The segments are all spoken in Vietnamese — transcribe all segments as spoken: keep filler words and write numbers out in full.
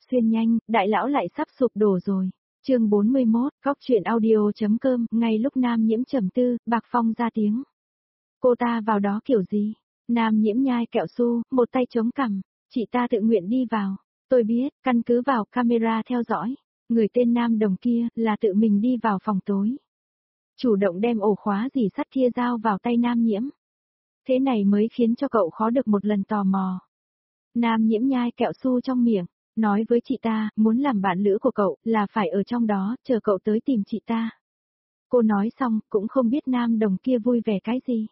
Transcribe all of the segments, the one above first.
xuyên nhanh, đại lão lại sắp sụp đổ rồi. Chương bốn mươi mốt, góc truyện audio.com, ngay lúc Nam Nhiễm trầm tư, Bạc Phong ra tiếng. Cô ta vào đó kiểu gì? Nam Nhiễm nhai kẹo su, một tay chống cằm, chị ta tự nguyện đi vào. Tôi biết, căn cứ vào camera theo dõi, người tên Nam Đồng kia là tự mình đi vào phòng tối. Chủ động đem ổ khóa dì sắt kia giao vào tay Nam Nhiễm. Thế này mới khiến cho cậu khó được một lần tò mò. Nam Nhiễm nhai kẹo su trong miệng, nói với chị ta, muốn làm bạn lữ của cậu là phải ở trong đó, chờ cậu tới tìm chị ta. Cô nói xong, cũng không biết Nam Đồng kia vui vẻ cái gì.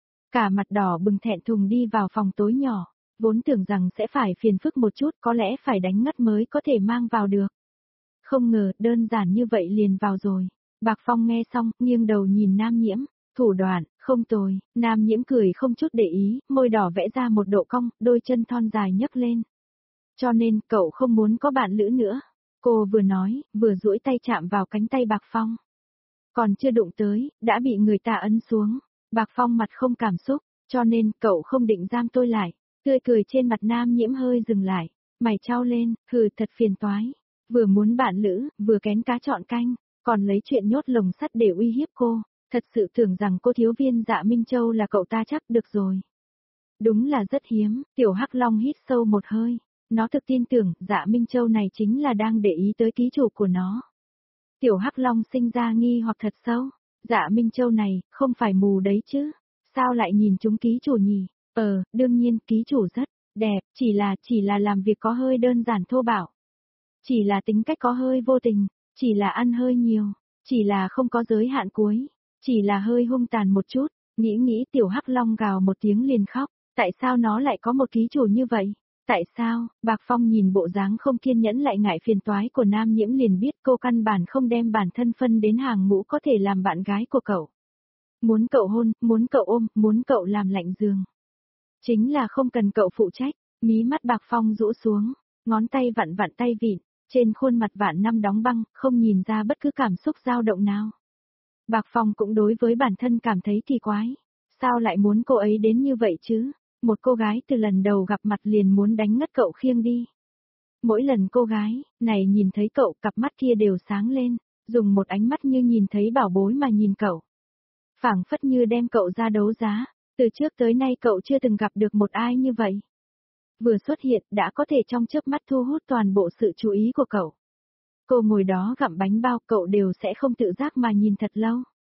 Cả mặt đỏ bừng thẹn thùng đi vào phòng tối nhỏ, vốn tưởng rằng sẽ phải phiền phức một chút, có lẽ phải đánh ngất mới có thể mang vào được. Không ngờ, đơn giản như vậy liền vào rồi. Bạc Phong nghe xong, nghiêng đầu nhìn Nam Nhiễm, thủ đoạn, không tồi. Nam Nhiễm cười không chút để ý, môi đỏ vẽ ra một độ cong, đôi chân thon dài nhấc lên. Cho nên, cậu không muốn có bạn lữ nữa. Cô vừa nói, vừa duỗi tay chạm vào cánh tay Bạc Phong. Còn chưa đụng tới, đã bị người ta ấn xuống. Bạc Phong mặt không cảm xúc, cho nên cậu không định giam tôi lại. Tươi cười trên mặt Nam Nhiễm hơi dừng lại, mày trao lên, hừ thật phiền toái. Vừa muốn bạn lữ, vừa kén cá chọn canh, còn lấy chuyện nhốt lồng sắt để uy hiếp cô. Thật sự tưởng rằng cô thiếu viên Dạ Minh Châu là cậu ta chắc được rồi. Đúng là rất hiếm, Tiểu Hắc Long hít sâu một hơi. Nó thực tin tưởng Dạ Minh Châu này chính là đang để ý tới ký chủ của nó. Tiểu Hắc Long sinh ra nghi hoặc thật sâu. Dạ Minh Châu này, không phải mù đấy chứ. Sao lại nhìn chúng ký chủ nhỉ? Ờ, đương nhiên ký chủ rất đẹp, chỉ là, chỉ là làm việc có hơi đơn giản thô bạo. Chỉ là tính cách có hơi vô tình, chỉ là ăn hơi nhiều, chỉ là không có giới hạn cuối, chỉ là hơi hung tàn một chút. Nghĩ nghĩ Tiểu Hắc Long gào một tiếng liền khóc, tại sao nó lại có một ký chủ như vậy? Tại sao? Bạc Phong nhìn bộ dáng không kiên nhẫn lại ngại phiền toái của Nam Nhiễm liền biết cô căn bản không đem bản thân phân đến hàng ngũ có thể làm bạn gái của cậu. Muốn cậu hôn, muốn cậu ôm, muốn cậu làm lạnh giường. Chính là không cần cậu phụ trách. Mí mắt Bạc Phong rũ xuống, ngón tay vặn vặn tay vịn, trên khuôn mặt vạn năm đóng băng, không nhìn ra bất cứ cảm xúc dao động nào. Bạc Phong cũng đối với bản thân cảm thấy kỳ quái. Sao lại muốn cô ấy đến như vậy chứ? Một cô gái từ lần đầu gặp mặt liền muốn đánh ngất cậu khiêng đi. Mỗi lần cô gái này nhìn thấy cậu, cặp mắt kia đều sáng lên, dùng một ánh mắt như nhìn thấy bảo bối mà nhìn cậu. Phảng phất như đem cậu ra đấu giá, từ trước tới nay cậu chưa từng gặp được một ai như vậy. Vừa xuất hiện đã có thể trong chớp mắt thu hút toàn bộ sự chú ý của cậu. Cô ngồi đó gặm bánh bao, cậu đều sẽ không tự giác mà nhìn thật lâu.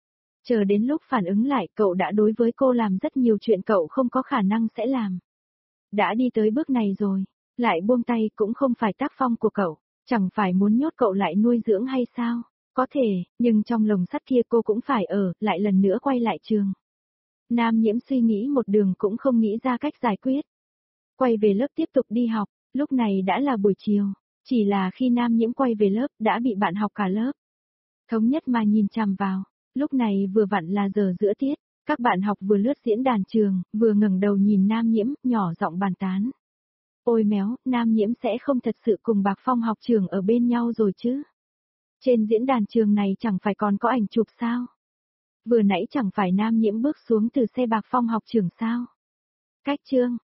Chờ đến lúc phản ứng lại, cậu đã đối với cô làm rất nhiều chuyện cậu không có khả năng sẽ làm. Đã đi tới bước này rồi, lại buông tay cũng không phải tác phong của cậu, chẳng phải muốn nhốt cậu lại nuôi dưỡng hay sao? Có thể, nhưng trong lồng sắt kia cô cũng phải ở, lại lần nữa quay lại trường. Nam Nhiễm suy nghĩ một đường cũng không nghĩ ra cách giải quyết. Quay về lớp tiếp tục đi học, lúc này đã là buổi chiều, chỉ là khi Nam Nhiễm quay về lớp đã bị bạn học cả lớp thống nhất mà nhìn chằm vào. Lúc này vừa vặn là giờ giữa tiết, các bạn học vừa lướt diễn đàn trường, vừa ngẩng đầu nhìn Nam Nhiễm, nhỏ giọng bàn tán. Ôi méo, Nam Nhiễm sẽ không thật sự cùng Bạc Phong học trường ở bên nhau rồi chứ? Trên diễn đàn trường này chẳng phải còn có ảnh chụp sao? Vừa nãy chẳng phải Nam Nhiễm bước xuống từ xe Bạc Phong học trường sao? Cách chương,